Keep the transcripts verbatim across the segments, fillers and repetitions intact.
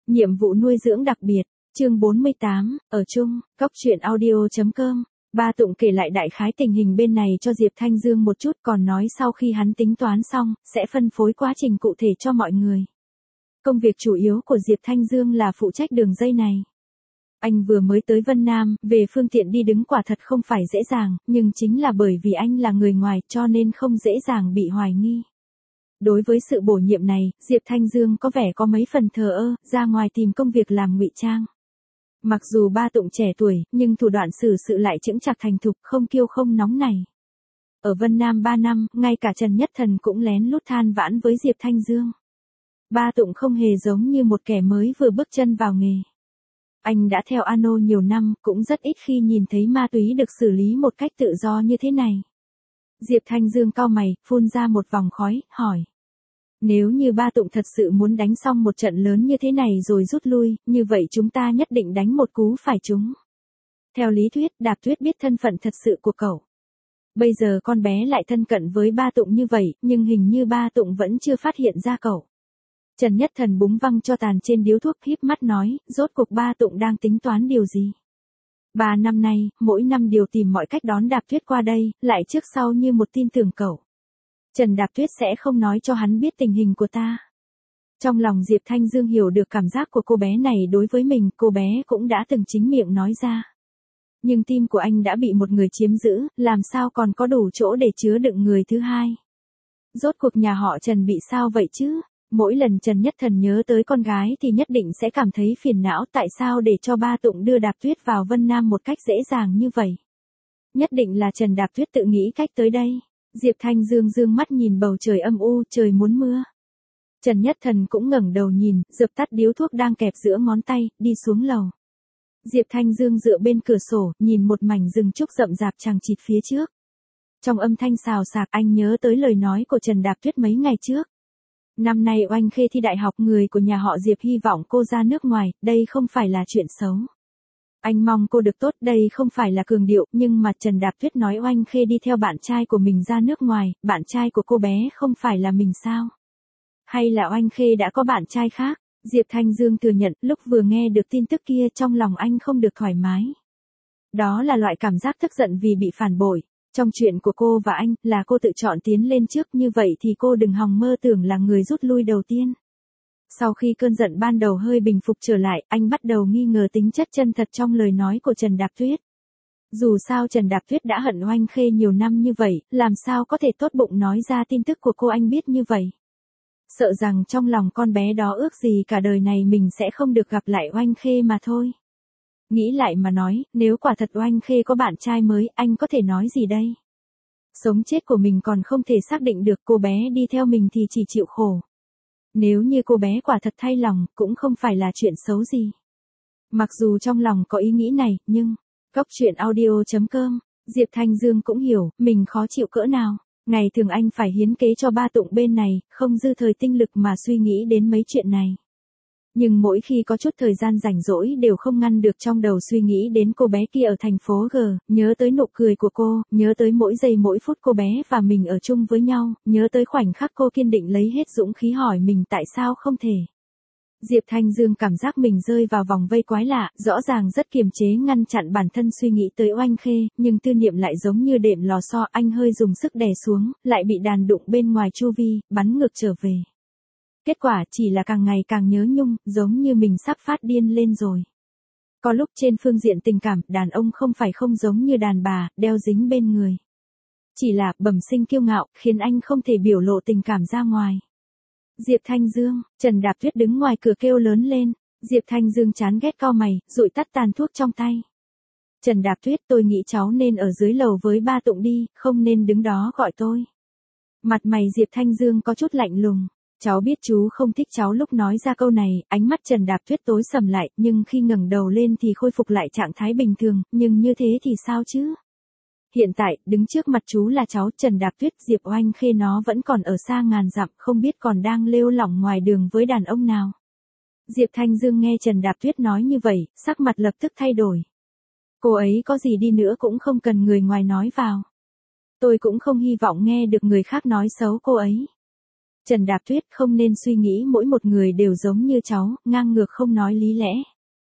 Nhiệm vụ nuôi dưỡng đặc biệt, chương bốn mươi tám, ở chung, góc truyện audio.com. Ba Tụng kể lại đại khái tình hình bên này cho Diệp Thanh Dương một chút, còn nói sau khi hắn tính toán xong, sẽ phân phối quá trình cụ thể cho mọi người. Công việc chủ yếu của Diệp Thanh Dương là phụ trách đường dây này. Anh vừa mới tới Vân Nam, về phương tiện đi đứng quả thật không phải dễ dàng, nhưng chính là bởi vì anh là người ngoài cho nên không dễ dàng bị hoài nghi. Đối với sự bổ nhiệm này, Diệp Thanh Dương có vẻ có mấy phần thờ ơ, ra ngoài tìm công việc làm ngụy trang. Mặc dù Ba Tụng trẻ tuổi, nhưng thủ đoạn xử sự lại chững chạc thành thục, không kiêu không nóng này. Ở Vân Nam ba năm, ngay cả Trần Nhất Thần cũng lén lút than vãn với Diệp Thanh Dương. Ba Tụng không hề giống như một kẻ mới vừa bước chân vào nghề. Anh đã theo Ano nhiều năm, cũng rất ít khi nhìn thấy ma túy được xử lý một cách tự do như thế này. Diệp Thanh Dương cau mày, phun ra một vòng khói, hỏi. Nếu như Ba Tụng thật sự muốn đánh xong một trận lớn như thế này rồi rút lui, như vậy chúng ta nhất định đánh một cú phải trúng. Theo lý thuyết, Đạp Tuyết biết thân phận thật sự của cậu. Bây giờ con bé lại thân cận với Ba Tụng như vậy, nhưng hình như Ba Tụng vẫn chưa phát hiện ra cậu. Trần Nhất Thần búng văng cho tàn trên điếu thuốc, híp mắt nói, rốt cuộc Ba Tụng đang tính toán điều gì? Ba năm nay, mỗi năm đều tìm mọi cách đón Đạp Tuyết qua đây, lại trước sau như một tin tưởng cậu. Trần Đạp Tuyết sẽ không nói cho hắn biết tình hình của ta. Trong lòng Diệp Thanh Dương hiểu được cảm giác của cô bé này đối với mình, cô bé cũng đã từng chính miệng nói ra. Nhưng tim của anh đã bị một người chiếm giữ, làm sao còn có đủ chỗ để chứa đựng người thứ hai? Rốt cuộc nhà họ Trần bị sao vậy chứ? Mỗi lần Trần Nhất Thần nhớ tới con gái thì nhất định sẽ cảm thấy phiền não, tại sao để cho Ba Tụng đưa Đạp Tuyết vào Vân Nam một cách dễ dàng như vậy. Nhất định là Trần Đạp Tuyết tự nghĩ cách tới đây. Diệp Thanh Dương dương mắt nhìn bầu trời âm u, trời muốn mưa. Trần Nhất Thần cũng ngẩng đầu nhìn, dập tắt điếu thuốc đang kẹp giữa ngón tay, đi xuống lầu. Diệp Thanh Dương dựa bên cửa sổ, nhìn một mảnh rừng trúc rậm rạp chằng chịt phía trước. Trong âm thanh xào xạc, anh nhớ tới lời nói của Trần Đạp Tuyết mấy ngày trước. Năm nay Oanh Khê thi đại học, người của nhà họ Diệp hy vọng cô ra nước ngoài, đây không phải là chuyện xấu. Anh mong cô được tốt, đây không phải là cường điệu, nhưng mà Trần Đạp Tuyết nói Oanh Khê đi theo bạn trai của mình ra nước ngoài, bạn trai của cô bé không phải là mình sao? Hay là Oanh Khê đã có bạn trai khác? Diệp Thanh Dương thừa nhận, lúc vừa nghe được tin tức kia trong lòng anh không được thoải mái. Đó là loại cảm giác tức giận vì bị phản bội. Trong chuyện của cô và anh, là cô tự chọn tiến lên trước, như vậy thì cô đừng hòng mơ tưởng là người rút lui đầu tiên. Sau khi cơn giận ban đầu hơi bình phục trở lại, anh bắt đầu nghi ngờ tính chất chân thật trong lời nói của Trần Đạp Tuyết. Dù sao Trần Đạp Tuyết đã hận Oanh Khê nhiều năm như vậy, làm sao có thể tốt bụng nói ra tin tức của cô anh biết như vậy. Sợ rằng trong lòng con bé đó ước gì cả đời này mình sẽ không được gặp lại Oanh Khê mà thôi. Nghĩ lại mà nói, nếu quả thật Oanh Khê có bạn trai mới, anh có thể nói gì đây? Sống chết của mình còn không thể xác định được, cô bé đi theo mình thì chỉ chịu khổ. Nếu như cô bé quả thật thay lòng, cũng không phải là chuyện xấu gì. Mặc dù trong lòng có ý nghĩ này, nhưng, góc truyện audio.com, Diệp Thanh Dương cũng hiểu, mình khó chịu cỡ nào. Ngày thường anh phải hiến kế cho Ba Tụng bên này, không dư thời tinh lực mà suy nghĩ đến mấy chuyện này. Nhưng mỗi khi có chút thời gian rảnh rỗi đều không ngăn được trong đầu suy nghĩ đến cô bé kia ở thành phố G, nhớ tới nụ cười của cô, nhớ tới mỗi giây mỗi phút cô bé và mình ở chung với nhau, nhớ tới khoảnh khắc cô kiên định lấy hết dũng khí hỏi mình tại sao không thể. Diệp Thanh Dương cảm giác mình rơi vào vòng vây quái lạ, rõ ràng rất kiềm chế ngăn chặn bản thân suy nghĩ tới Oanh Khê, nhưng tư niệm lại giống như đệm lò xo, anh hơi dùng sức đè xuống, lại bị đàn đụng bên ngoài chu vi, bắn ngược trở về. Kết quả chỉ là càng ngày càng nhớ nhung, giống như mình sắp phát điên lên rồi. Có lúc trên phương diện tình cảm, đàn ông không phải không giống như đàn bà, đeo dính bên người. Chỉ là bẩm sinh kiêu ngạo, khiến anh không thể biểu lộ tình cảm ra ngoài. Diệp Thanh Dương, Trần Đạp Tuyết đứng ngoài cửa kêu lớn lên. Diệp Thanh Dương chán ghét cau mày, dụi tắt tàn thuốc trong tay. Trần Đạp Tuyết, tôi nghĩ cháu nên ở dưới lầu với Ba Tụng đi, không nên đứng đó gọi tôi. Mặt mày Diệp Thanh Dương có chút lạnh lùng. Cháu biết chú không thích cháu. Lúc nói ra câu này, ánh mắt Trần Đạp Tuyết tối sầm lại, nhưng khi ngẩng đầu lên thì khôi phục lại trạng thái bình thường, nhưng như thế thì sao chứ? Hiện tại, đứng trước mặt chú là cháu Trần Đạp Tuyết, Diệp Oanh Khê nó vẫn còn ở xa ngàn dặm, không biết còn đang lêu lỏng ngoài đường với đàn ông nào. Diệp Thanh Dương nghe Trần Đạp Tuyết nói như vậy, sắc mặt lập tức thay đổi. Cô ấy có gì đi nữa cũng không cần người ngoài nói vào. Tôi cũng không hy vọng nghe được người khác nói xấu cô ấy. Trần Đạp Tuyết không nên suy nghĩ mỗi một người đều giống như cháu, ngang ngược không nói lý lẽ.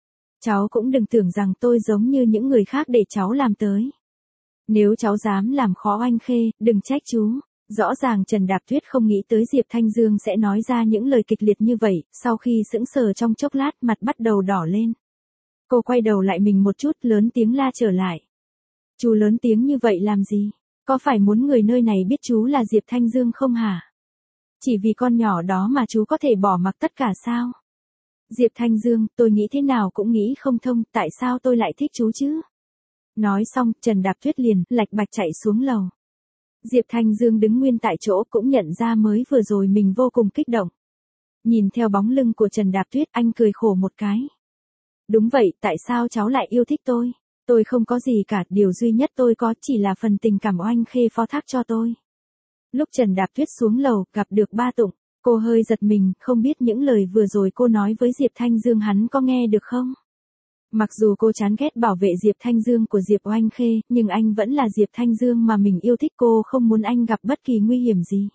Cháu cũng đừng tưởng rằng tôi giống như những người khác để cháu làm tới. Nếu cháu dám làm khó Oanh Khê, đừng trách chú. Rõ ràng Trần Đạp Tuyết không nghĩ tới Diệp Thanh Dương sẽ nói ra những lời kịch liệt như vậy, sau khi sững sờ trong chốc lát mặt bắt đầu đỏ lên. Cô quay đầu lại mình một chút lớn tiếng la trở lại. Chú lớn tiếng như vậy làm gì? Có phải muốn người nơi này biết chú là Diệp Thanh Dương không hả? Chỉ vì con nhỏ đó mà chú có thể bỏ mặc tất cả sao? Diệp Thanh Dương, tôi nghĩ thế nào cũng nghĩ không thông, tại sao tôi lại thích chú chứ? Nói xong, Trần Đạp Tuyết liền, lạch bạch chạy xuống lầu. Diệp Thanh Dương đứng nguyên tại chỗ cũng nhận ra mới vừa rồi mình vô cùng kích động. Nhìn theo bóng lưng của Trần Đạp Tuyết anh cười khổ một cái. Đúng vậy, tại sao cháu lại yêu thích tôi? Tôi không có gì cả, điều duy nhất tôi có chỉ là phần tình cảm Oanh Khê phó thác cho tôi. Lúc Trần Đạp Tuyết xuống lầu, gặp được Ba Tụng, cô hơi giật mình, không biết những lời vừa rồi cô nói với Diệp Thanh Dương hắn có nghe được không? Mặc dù cô chán ghét bảo vệ Diệp Thanh Dương của Diệp Oanh Khê, nhưng anh vẫn là Diệp Thanh Dương mà mình yêu thích, cô không muốn anh gặp bất kỳ nguy hiểm gì.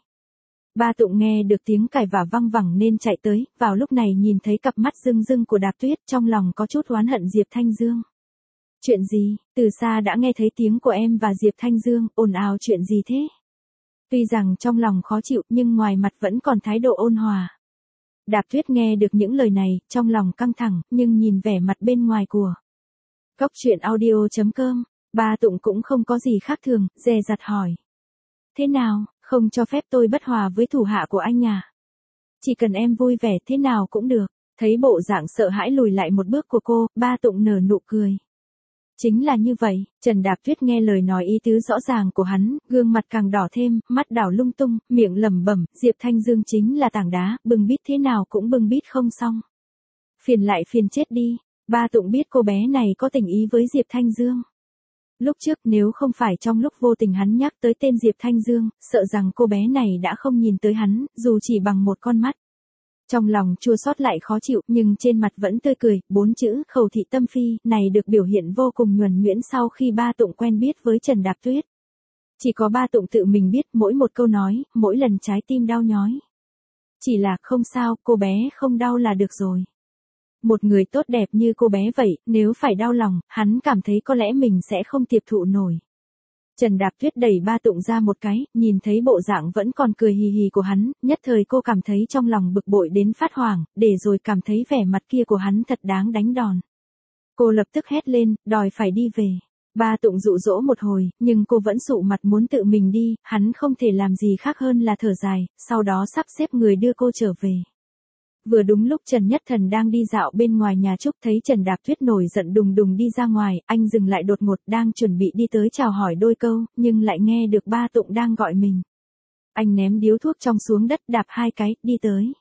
Ba Tụng nghe được tiếng cãi vã văng vẳng nên chạy tới, vào lúc này nhìn thấy cặp mắt rưng rưng của Đạp Tuyết, trong lòng có chút oán hận Diệp Thanh Dương. Chuyện gì? Từ xa đã nghe thấy tiếng của em và Diệp Thanh Dương, ồn ào chuyện gì thế? Tuy rằng trong lòng khó chịu nhưng ngoài mặt vẫn còn thái độ ôn hòa. Đạp Tuyết nghe được những lời này, trong lòng căng thẳng, nhưng nhìn vẻ mặt bên ngoài của Cốc truyện audio chấm com, Ba Tụng cũng không có gì khác thường, dè dặt hỏi. Thế nào, không cho phép tôi bất hòa với thủ hạ của anh à? Chỉ cần em vui vẻ thế nào cũng được. Thấy bộ dạng sợ hãi lùi lại một bước của cô, Ba Tụng nở nụ cười. Chính là như vậy, Trần Đạp Tuyết nghe lời nói ý tứ rõ ràng của hắn, gương mặt càng đỏ thêm, mắt đảo lung tung, miệng lẩm bẩm, Diệp Thanh Dương chính là tảng đá, bưng bít thế nào cũng bưng bít không xong. Phiền lại phiền chết đi, Ba Tụng biết cô bé này có tình ý với Diệp Thanh Dương. Lúc trước nếu không phải trong lúc vô tình hắn nhắc tới tên Diệp Thanh Dương, sợ rằng cô bé này đã không nhìn tới hắn, dù chỉ bằng một con mắt. Trong lòng chua xót lại khó chịu, nhưng trên mặt vẫn tươi cười, bốn chữ khẩu thị tâm phi này được biểu hiện vô cùng nhuần nhuyễn sau khi Ba Tụng quen biết với Trần Đạp Tuyết. Chỉ có Ba Tụng tự mình biết mỗi một câu nói, mỗi lần trái tim đau nhói. Chỉ là không sao, cô bé không đau là được rồi. Một người tốt đẹp như cô bé vậy, nếu phải đau lòng, hắn cảm thấy có lẽ mình sẽ không tiếp thụ nổi. Trần Đạp Tuyết đẩy Ba Tụng ra một cái, nhìn thấy bộ dạng vẫn còn cười hì hì của hắn, nhất thời cô cảm thấy trong lòng bực bội đến phát hoảng, để rồi cảm thấy vẻ mặt kia của hắn thật đáng đánh đòn. Cô lập tức hét lên, đòi phải đi về. Ba Tụng dụ dỗ một hồi, nhưng cô vẫn sụ mặt muốn tự mình đi, hắn không thể làm gì khác hơn là thở dài, sau đó sắp xếp người đưa cô trở về. Vừa đúng lúc Trần Nhất Thần đang đi dạo bên ngoài nhà Trúc thấy Trần Đạp Tuyết nổi giận đùng đùng đi ra ngoài, anh dừng lại đột ngột đang chuẩn bị đi tới chào hỏi đôi câu, nhưng lại nghe được Ba Tụng đang gọi mình. Anh ném điếu thuốc trong xuống đất đạp hai cái, đi tới.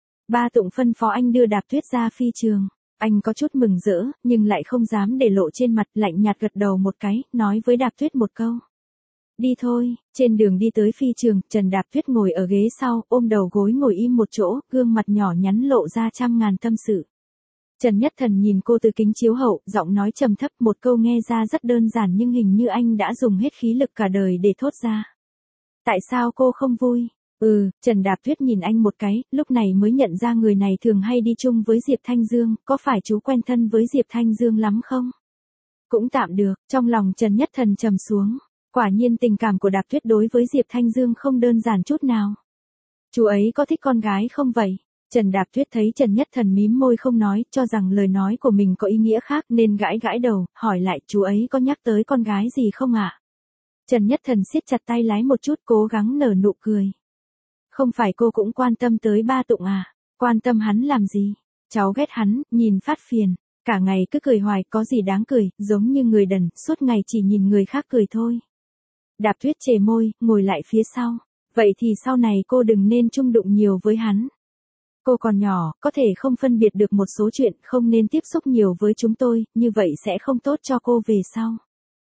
Ba Tụng phân phó anh đưa Đạp Tuyết ra phi trường. Anh có chút mừng rỡ, nhưng lại không dám để lộ trên mặt, lạnh nhạt gật đầu một cái, nói với Đạp Tuyết một câu. Đi thôi, trên đường đi tới phi trường, Trần Đạp Tuyết ngồi ở ghế sau, ôm đầu gối ngồi im một chỗ, gương mặt nhỏ nhắn lộ ra trăm ngàn tâm sự. Trần Nhất Thần nhìn cô từ kính chiếu hậu, giọng nói trầm thấp, một câu nghe ra rất đơn giản nhưng hình như anh đã dùng hết khí lực cả đời để thốt ra. Tại sao cô không vui? Ừ, Trần Đạp Tuyết nhìn anh một cái, lúc này mới nhận ra người này thường hay đi chung với Diệp Thanh Dương, có phải chú quen thân với Diệp Thanh Dương lắm không? Cũng tạm được, trong lòng Trần Nhất Thần trầm xuống. Quả nhiên tình cảm của Đạp Tuyết đối với Diệp Thanh Dương không đơn giản chút nào. Chú ấy có thích con gái không vậy? Trần Đạp Tuyết thấy Trần Nhất Thần mím môi không nói, cho rằng lời nói của mình có ý nghĩa khác nên gãi gãi đầu, hỏi lại chú ấy có nhắc tới con gái gì không ạ? Trần Nhất Thần siết chặt tay lái một chút cố gắng nở nụ cười. Không phải cô cũng quan tâm tới Ba Tụng à? Quan tâm hắn làm gì? Cháu ghét hắn, nhìn phát phiền. Cả ngày cứ cười hoài, có gì đáng cười, giống như người đần, suốt ngày chỉ nhìn người khác cười thôi. Đạp Tuyết chề môi, ngồi lại phía sau. Vậy thì sau này cô đừng nên chung đụng nhiều với hắn. Cô còn nhỏ, có thể không phân biệt được một số chuyện, không nên tiếp xúc nhiều với chúng tôi, như vậy sẽ không tốt cho cô về sau.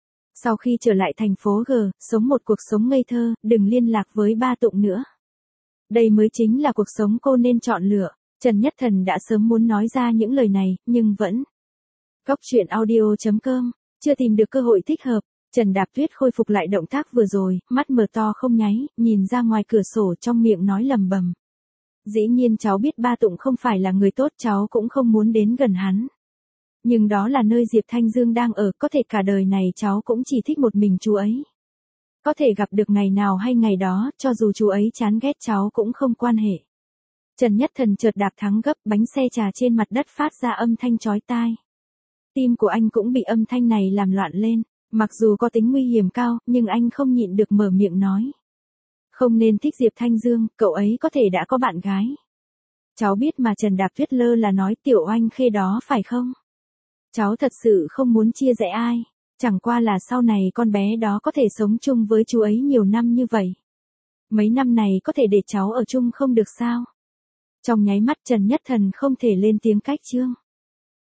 Sau khi trở lại thành phố G, sống một cuộc sống ngây thơ, đừng liên lạc với Ba Tụng nữa. Đây mới chính là cuộc sống cô nên chọn lựa. Trần Nhất Thần đã sớm muốn nói ra những lời này, nhưng vẫn. Cốc truyện audio chấm com, chưa tìm được cơ hội thích hợp. Trần Đạp Tuyết khôi phục lại động tác vừa rồi, mắt mở to không nháy, nhìn ra ngoài cửa sổ trong miệng nói lầm bầm. Dĩ nhiên cháu biết ba Tụng không phải là người tốt, cháu cũng không muốn đến gần hắn. Nhưng đó là nơi Diệp Thanh Dương đang ở, có thể cả đời này cháu cũng chỉ thích một mình chú ấy. Có thể gặp được ngày nào hay ngày đó, cho dù chú ấy chán ghét cháu cũng không quan hệ. Trần Nhất Thần chợt đạp thắng gấp, bánh xe trà trên mặt đất phát ra âm thanh chói tai. Tim của anh cũng bị âm thanh này làm loạn lên, mặc dù có tính nguy hiểm cao, nhưng anh không nhịn được mở miệng nói. Không nên thích Diệp Thanh Dương, cậu ấy có thể đã có bạn gái. Cháu biết mà, Trần Đạp Tuyết lơ là nói, Tiểu Oanh Khê đó phải không? Cháu thật sự không muốn chia rẽ ai, chẳng qua là sau này con bé đó có thể sống chung với chú ấy nhiều năm như vậy. Mấy năm này có thể để cháu ở chung không được sao? Trong nháy mắt Trần Nhất Thần không thể lên tiếng cách chương.